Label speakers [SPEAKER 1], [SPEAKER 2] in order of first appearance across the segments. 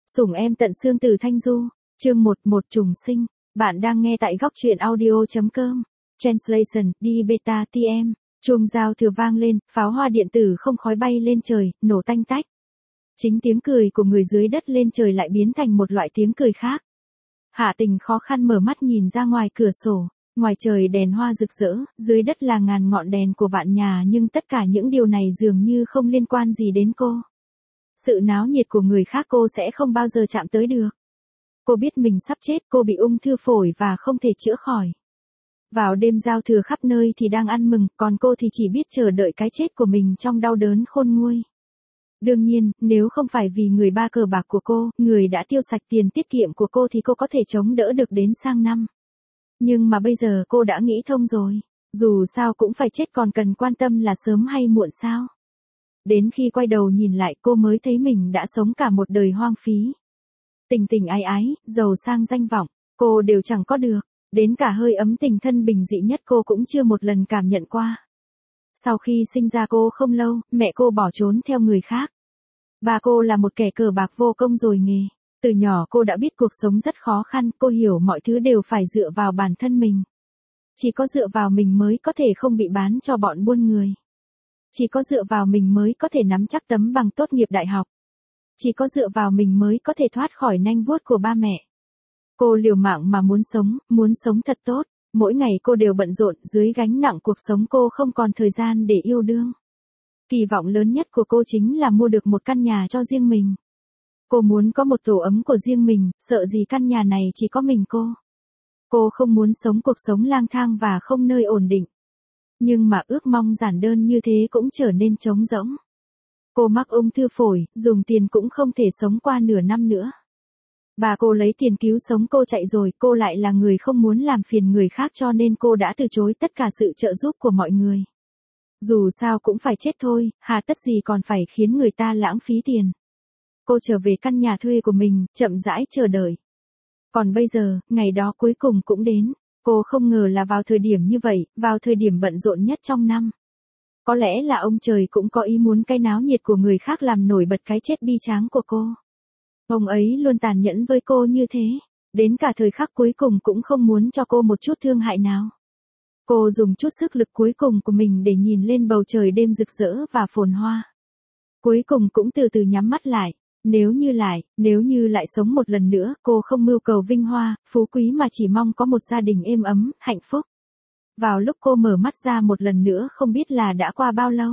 [SPEAKER 1] Sủng em tận xương từ Thanh Du, chương 11 trùng sinh, bạn đang nghe tại góc truyện audio.com. Translation, đi beta TM, chuông giao thừa vang lên, pháo hoa điện tử không khói bay lên trời, nổ tanh tách. Chính tiếng cười của người dưới đất lên trời lại biến thành một loại tiếng cười khác. Hạ Tình khó khăn mở mắt nhìn ra ngoài cửa sổ, ngoài trời đèn hoa rực rỡ, dưới đất là ngàn ngọn đèn của vạn nhà nhưng tất cả những điều này dường như không liên quan gì đến cô. Sự náo nhiệt của người khác cô sẽ không bao giờ chạm tới được. Cô biết mình sắp chết, cô bị ung thư phổi và không thể chữa khỏi. Vào đêm giao thừa khắp nơi thì đang ăn mừng, còn cô thì chỉ biết chờ đợi cái chết của mình trong đau đớn khôn nguôi. Đương nhiên, nếu không phải vì người ba cờ bạc của cô, người đã tiêu sạch tiền tiết kiệm của cô thì cô có thể chống đỡ được đến sang năm. Nhưng mà bây giờ cô đã nghĩ thông rồi. Dù sao cũng phải chết, còn cần quan tâm là sớm hay muộn sao. Đến khi quay đầu nhìn lại cô mới thấy mình đã sống cả một đời hoang phí. Tình tình ái ái, giàu sang danh vọng, cô đều chẳng có được. Đến cả hơi ấm tình thân bình dị nhất cô cũng chưa một lần cảm nhận qua. Sau khi sinh ra cô không lâu, mẹ cô bỏ trốn theo người khác. Bà cô là một kẻ cờ bạc vô công rồi nghề. Từ nhỏ cô đã biết cuộc sống rất khó khăn, cô hiểu mọi thứ đều phải dựa vào bản thân mình. Chỉ có dựa vào mình mới có thể không bị bán cho bọn buôn người. Chỉ có dựa vào mình mới có thể nắm chắc tấm bằng tốt nghiệp đại học. Chỉ có dựa vào mình mới có thể thoát khỏi nanh vuốt của ba mẹ. Cô liều mạng mà muốn sống thật tốt. Mỗi ngày cô đều bận rộn, dưới gánh nặng cuộc sống cô không còn thời gian để yêu đương. Kỳ vọng lớn nhất của cô chính là mua được một căn nhà cho riêng mình. Cô muốn có một tổ ấm của riêng mình, sợ gì căn nhà này chỉ có mình cô. Cô không muốn sống cuộc sống lang thang và không nơi ổn định. Nhưng mà ước mong giản đơn như thế cũng trở nên trống rỗng. Cô mắc ung thư phổi, dùng tiền cũng không thể sống qua nửa năm nữa. Bà cô lấy tiền cứu sống cô chạy rồi, cô lại là người không muốn làm phiền người khác cho nên cô đã từ chối tất cả sự trợ giúp của mọi người. Dù sao cũng phải chết thôi, hà tất gì còn phải khiến người ta lãng phí tiền. Cô trở về căn nhà thuê của mình, chậm rãi chờ đợi. Còn bây giờ, ngày đó cuối cùng cũng đến. Cô không ngờ là vào thời điểm như vậy, vào thời điểm bận rộn nhất trong năm. Có lẽ là ông trời cũng có ý muốn cái náo nhiệt của người khác làm nổi bật cái chết bi tráng của cô. Ông ấy luôn tàn nhẫn với cô như thế, đến cả thời khắc cuối cùng cũng không muốn cho cô một chút thương hại nào. Cô dùng chút sức lực cuối cùng của mình để nhìn lên bầu trời đêm rực rỡ và phồn hoa. Cuối cùng cũng từ từ nhắm mắt lại. Nếu như lại sống một lần nữa, cô không mưu cầu vinh hoa, phú quý mà chỉ mong có một gia đình êm ấm, hạnh phúc. Vào lúc cô mở mắt ra một lần nữa không biết là đã qua bao lâu.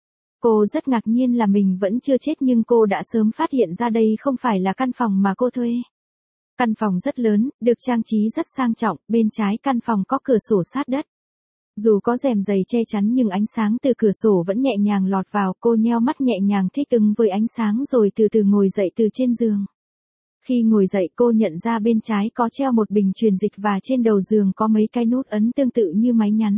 [SPEAKER 1] Cô rất ngạc nhiên là mình vẫn chưa chết nhưng cô đã sớm phát hiện ra đây không phải là căn phòng mà cô thuê. Căn phòng rất lớn, được trang trí rất sang trọng, bên trái căn phòng có cửa sổ sát đất. Dù có rèm dày che chắn nhưng ánh sáng từ cửa sổ vẫn nhẹ nhàng lọt vào, cô nheo mắt nhẹ nhàng thích ứng với ánh sáng rồi từ từ ngồi dậy từ trên giường. Khi ngồi dậy cô nhận ra bên trái có treo một bình truyền dịch và trên đầu giường có mấy cái nút ấn tương tự như máy nhắn.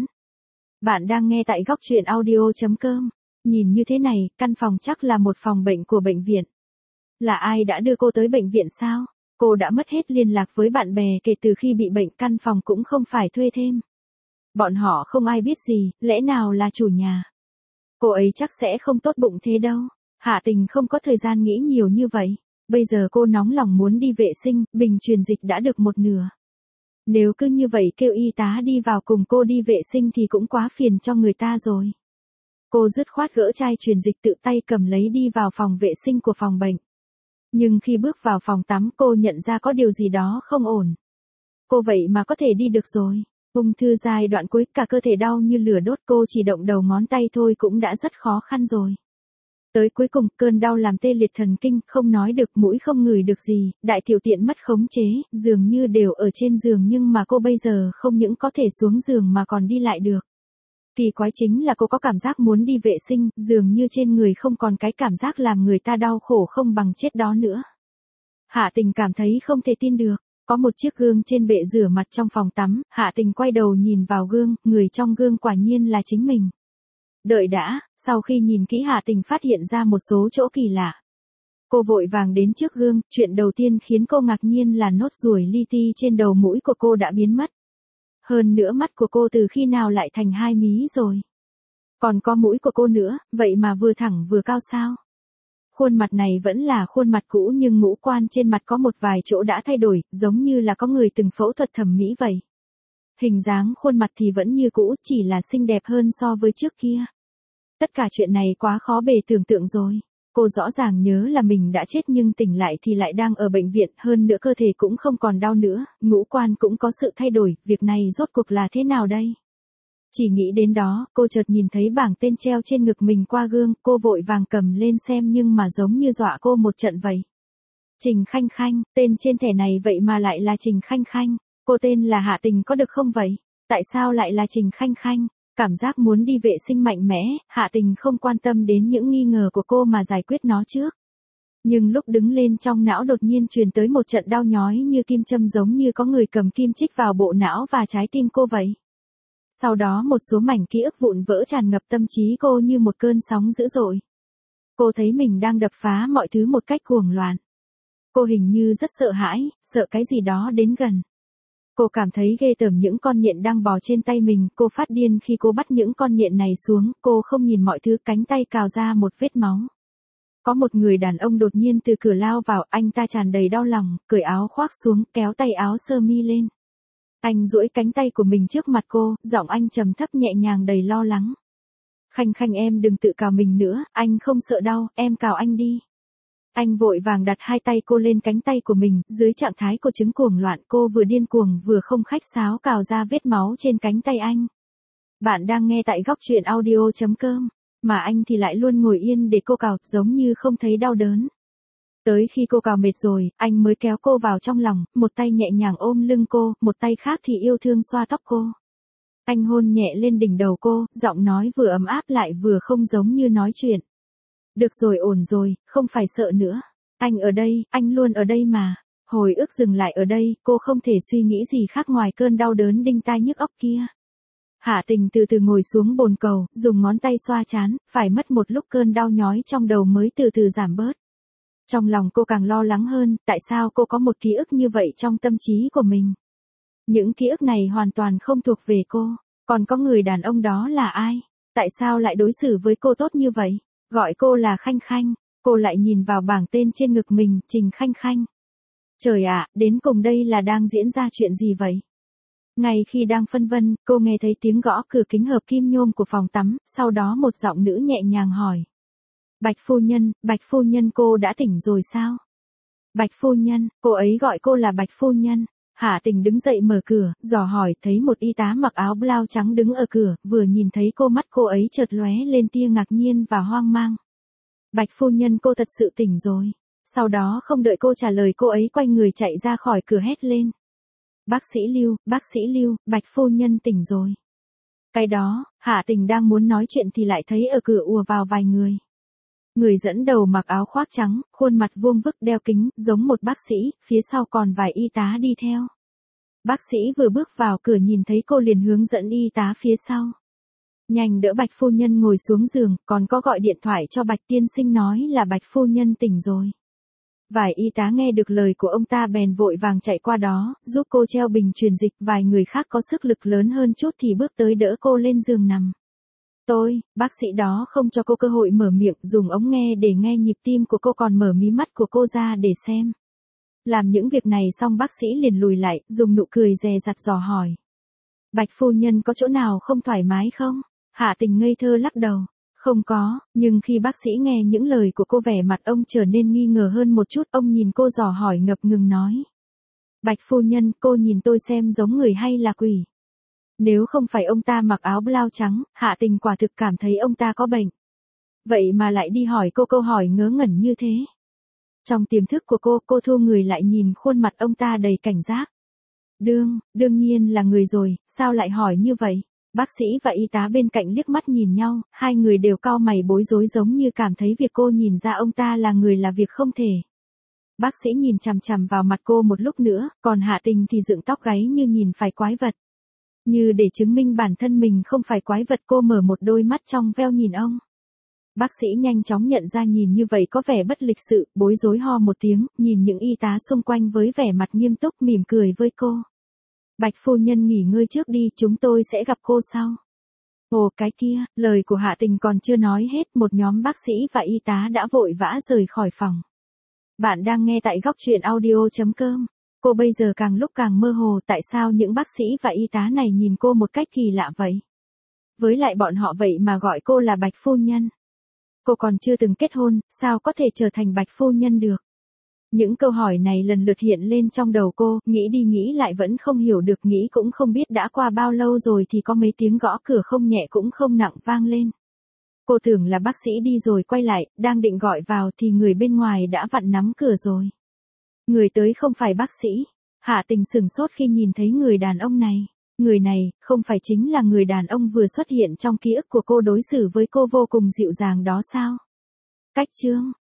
[SPEAKER 1] Bạn đang nghe tại góc truyện audio.com. Nhìn như thế này, căn phòng chắc là một phòng bệnh của bệnh viện. Là ai đã đưa cô tới bệnh viện sao? Cô đã mất hết liên lạc với bạn bè kể từ khi bị bệnh, căn phòng cũng không phải thuê thêm. Bọn họ không ai biết gì, lẽ nào là chủ nhà? Cô ấy chắc sẽ không tốt bụng thế đâu. Hạ Tình không có thời gian nghĩ nhiều như vậy. Bây giờ cô nóng lòng muốn đi vệ sinh, bình truyền dịch đã được một nửa. Nếu cứ như vậy kêu y tá đi vào cùng cô đi vệ sinh thì cũng quá phiền cho người ta rồi. Cô dứt khoát gỡ chai truyền dịch tự tay cầm lấy đi vào phòng vệ sinh của phòng bệnh. Nhưng khi bước vào phòng tắm cô nhận ra có điều gì đó không ổn. Cô vậy mà có thể đi được rồi. Ung thư giai đoạn cuối, cả cơ thể đau như lửa đốt, cô chỉ động đầu ngón tay thôi cũng đã rất khó khăn rồi. Tới cuối cùng, cơn đau làm tê liệt thần kinh, không nói được, mũi không ngửi được gì, đại tiểu tiện mất khống chế, dường như đều ở trên giường nhưng mà cô bây giờ không những có thể xuống giường mà còn đi lại được. Kỳ quái chính là cô có cảm giác muốn đi vệ sinh, dường như trên người không còn cái cảm giác làm người ta đau khổ không bằng chết đó nữa. Hạ Tình cảm thấy không thể tin được. Có một chiếc gương trên bệ rửa mặt trong phòng tắm, Hạ Tình quay đầu nhìn vào gương, người trong gương quả nhiên là chính mình. Đợi đã, sau khi nhìn kỹ Hạ Tình phát hiện ra một số chỗ kỳ lạ. Cô vội vàng đến trước gương, chuyện đầu tiên khiến cô ngạc nhiên là nốt ruồi li ti trên đầu mũi của cô đã biến mất. Hơn nữa mắt của cô từ khi nào lại thành hai mí rồi. Còn có mũi của cô nữa, vậy mà vừa thẳng vừa cao sao. Khuôn mặt này vẫn là khuôn mặt cũ nhưng ngũ quan trên mặt có một vài chỗ đã thay đổi, giống như là có người từng phẫu thuật thẩm mỹ vậy. Hình dáng khuôn mặt thì vẫn như cũ, chỉ là xinh đẹp hơn so với trước kia. Tất cả chuyện này quá khó bề tưởng tượng rồi. Cô rõ ràng nhớ là mình đã chết nhưng tỉnh lại thì lại đang ở bệnh viện, hơn nữa cơ thể cũng không còn đau nữa, ngũ quan cũng có sự thay đổi, việc này rốt cuộc là thế nào đây? Chỉ nghĩ đến đó, cô chợt nhìn thấy bảng tên treo trên ngực mình qua gương, cô vội vàng cầm lên xem nhưng mà giống như dọa cô một trận vậy. Trình Khanh Khanh, tên trên thẻ này vậy mà lại là Trình Khanh Khanh. Cô tên là Hạ Tình có được không vậy? Tại sao lại là Trình Khanh Khanh? Cảm giác muốn đi vệ sinh mạnh mẽ, Hạ Tình không quan tâm đến những nghi ngờ của cô mà giải quyết nó trước. Nhưng lúc đứng lên trong não đột nhiên truyền tới một trận đau nhói như kim châm, giống như có người cầm kim chích vào bộ não và trái tim cô vậy. Sau đó một số mảnh ký ức vụn vỡ tràn ngập tâm trí cô như một cơn sóng dữ dội. Cô thấy mình đang đập phá mọi thứ một cách cuồng loạn. Cô hình như rất sợ hãi, sợ cái gì đó đến gần. Cô cảm thấy ghê tởm những con nhện đang bò trên tay mình, cô phát điên khi cô bắt những con nhện này xuống, cô không nhìn mọi thứ, cánh tay cào ra một vết máu. Có một người đàn ông đột nhiên từ cửa lao vào, anh ta tràn đầy đau lòng, cởi áo khoác xuống, kéo tay áo sơ mi lên. Anh duỗi cánh tay của mình trước mặt cô, giọng anh trầm thấp nhẹ nhàng đầy lo lắng. Khanh Khanh em đừng tự cào mình nữa, anh không sợ đau, em cào anh đi. Anh vội vàng đặt hai tay cô lên cánh tay của mình, dưới trạng thái cô chứng cuồng loạn, cô vừa điên cuồng vừa không khách sáo cào ra vết máu trên cánh tay anh. Bạn đang nghe tại góc truyện audio.com, mà anh thì lại luôn ngồi yên để cô cào, giống như không thấy đau đớn. Tới khi cô cào mệt rồi, anh mới kéo cô vào trong lòng, một tay nhẹ nhàng ôm lưng cô, một tay khác thì yêu thương xoa tóc cô. Anh hôn nhẹ lên đỉnh đầu cô, giọng nói vừa ấm áp lại vừa không giống như nói chuyện. Được rồi, ổn rồi, không phải sợ nữa. Anh ở đây, anh luôn ở đây mà. Hồi ức dừng lại ở đây, cô không thể suy nghĩ gì khác ngoài cơn đau đớn đinh tai nhức óc kia. Hạ Tình từ từ ngồi xuống bồn cầu, dùng ngón tay xoa trán, phải mất một lúc cơn đau nhói trong đầu mới từ từ giảm bớt. Trong lòng cô càng lo lắng hơn, tại sao cô có một ký ức như vậy trong tâm trí của mình? Những ký ức này hoàn toàn không thuộc về cô, còn có người đàn ông đó là ai? Tại sao lại đối xử với cô tốt như vậy? Gọi cô là Khanh Khanh, cô lại nhìn vào bảng tên trên ngực mình, Trình Khanh Khanh. Trời ạ, đến cùng đây là đang diễn ra chuyện gì vậy? Ngay khi đang phân vân, cô nghe thấy tiếng gõ cửa kính hợp kim nhôm của phòng tắm, sau đó một giọng nữ nhẹ nhàng hỏi. Bạch phu nhân cô đã tỉnh rồi sao? Bạch phu nhân, cô ấy gọi cô là Bạch phu nhân. Hạ Tình đứng dậy mở cửa, dò hỏi, thấy một y tá mặc áo blau trắng đứng ở cửa, vừa nhìn thấy cô mắt cô ấy chợt lóe lên tia ngạc nhiên và hoang mang. Bạch phu nhân cô thật sự tỉnh rồi. Sau đó không đợi cô trả lời, cô ấy quay người chạy ra khỏi cửa hét lên. Bác sĩ Lưu, Bạch phu nhân tỉnh rồi. Cái đó, Hạ Tình đang muốn nói chuyện thì lại thấy ở cửa ùa vào vài người. Người dẫn đầu mặc áo khoác trắng, khuôn mặt vuông vức đeo kính, giống một bác sĩ, phía sau còn vài y tá đi theo. Bác sĩ vừa bước vào cửa nhìn thấy cô liền hướng dẫn y tá phía sau. Nhanh đỡ Bạch phu nhân ngồi xuống giường, còn có gọi điện thoại cho Bạch tiên sinh nói là Bạch phu nhân tỉnh rồi. Vài y tá nghe được lời của ông ta bèn vội vàng chạy qua đó, giúp cô treo bình truyền dịch, vài người khác có sức lực lớn hơn chút thì bước tới đỡ cô lên giường nằm. Bác sĩ đó không cho cô cơ hội mở miệng, dùng ống nghe để nghe nhịp tim của cô còn mở mí mắt của cô ra để xem. Làm những việc này xong bác sĩ liền lùi lại, dùng nụ cười dè dặt dò hỏi. Bạch phu nhân có chỗ nào không thoải mái không? Hạ Tình ngây thơ lắc đầu. Không có, nhưng khi bác sĩ nghe những lời của cô vẻ mặt ông trở nên nghi ngờ hơn một chút, ông nhìn cô dò hỏi ngập ngừng nói. Bạch phu nhân, cô nhìn tôi xem giống người hay là quỷ? Nếu không phải ông ta mặc áo blau trắng, Hạ Tình quả thực cảm thấy ông ta có bệnh. Vậy mà lại đi hỏi cô câu hỏi ngớ ngẩn như thế. Trong tiềm thức của cô thu người lại nhìn khuôn mặt ông ta đầy cảnh giác. Đương nhiên là người rồi, sao lại hỏi như vậy? Bác sĩ và y tá bên cạnh liếc mắt nhìn nhau, hai người đều cau mày bối rối giống như cảm thấy việc cô nhìn ra ông ta là người là việc không thể. Bác sĩ nhìn chằm chằm vào mặt cô một lúc nữa, còn Hạ Tình thì dựng tóc gáy như nhìn phải quái vật. Như để chứng minh bản thân mình không phải quái vật, cô mở một đôi mắt trong veo nhìn ông. Bác sĩ nhanh chóng nhận ra nhìn như vậy có vẻ bất lịch sự, bối rối ho một tiếng, nhìn những y tá xung quanh với vẻ mặt nghiêm túc mỉm cười với cô. Bạch phu nhân nghỉ ngơi trước đi, chúng tôi sẽ gặp cô sau. Ồ cái kia, lời của Hạ Tình còn chưa nói hết, một nhóm bác sĩ và y tá đã vội vã rời khỏi phòng. Bạn đang nghe tại góc truyện audio.com. Cô bây giờ càng lúc càng mơ hồ, tại sao những bác sĩ và y tá này nhìn cô một cách kỳ lạ vậy? Với lại bọn họ vậy mà gọi cô là Bạch Phu Nhân. Cô còn chưa từng kết hôn, sao có thể trở thành Bạch Phu Nhân được? Những câu hỏi này lần lượt hiện lên trong đầu cô, nghĩ đi nghĩ lại vẫn không hiểu được, nghĩ cũng không biết đã qua bao lâu rồi thì có mấy tiếng gõ cửa không nhẹ cũng không nặng vang lên. Cô tưởng là bác sĩ đi rồi quay lại, đang định gọi vào thì người bên ngoài đã vặn nắm cửa rồi. Người tới không phải bác sĩ. Hạ Tình sửng sốt khi nhìn thấy người đàn ông này. Người này, không phải chính là người đàn ông vừa xuất hiện trong ký ức của cô, đối xử với cô vô cùng dịu dàng đó sao? Cách Trương,